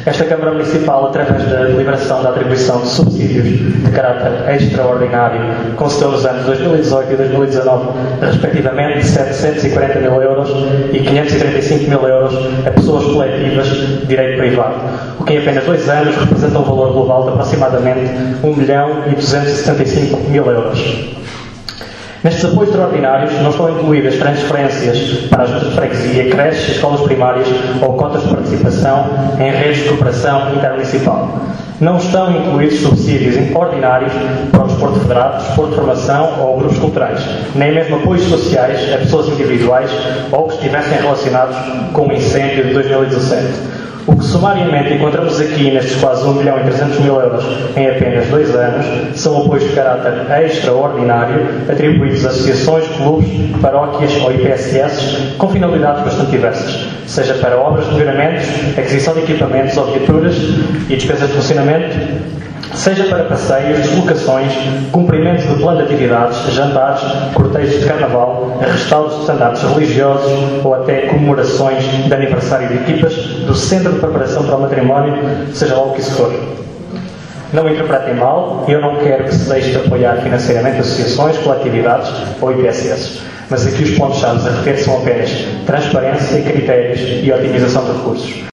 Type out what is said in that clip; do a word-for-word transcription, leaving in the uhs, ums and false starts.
Esta Câmara Municipal, através da deliberação da atribuição de subsídios de caráter extraordinário, concedeu nos anos dois mil e dezoito e dois mil e dezanove, respectivamente, setecentos e quarenta mil euros e quinhentos e trinta e cinco mil euros a pessoas coletivas de direito privado, o que em apenas dois anos representa um valor global de aproximadamente um milhão e duzentos e setenta e cinco mil euros. Nestes apoios extraordinários não estão incluídas transferências para as juntas de freguesia, creches, escolas primárias ou cotas de participação em redes de cooperação intermunicipal. Não estão incluídos subsídios ordinários para o desporto federado, desporto de formação ou grupos culturais, nem mesmo apoios sociais a pessoas individuais ou que estivessem relacionados com o incêndio de dois mil e dezassete. O que sumariamente encontramos aqui nestes quase um milhão e trezentos mil euros em apenas dois anos são apoios de caráter extraordinário atribuídos a associações, clubes, paróquias ou I P S S com finalidades bastante diversas, seja para obras de melhoramentos, aquisição de equipamentos ou viaturas e despesas de funcionamento, seja para passeios, deslocações, cumprimento de plano de atividades, jantares, cortejos de carnaval, restauros de estandartes religiosos ou até comemorações de aniversário de equipas do Centro de Preparação para o Matrimónio, seja lá o que isso for. Não me interpretem mal, eu não quero que se deixe de apoiar financeiramente associações, coletividades ou I P S S, mas aqui os pontos-chave a reter são apenas transparência, critérios e otimização de recursos.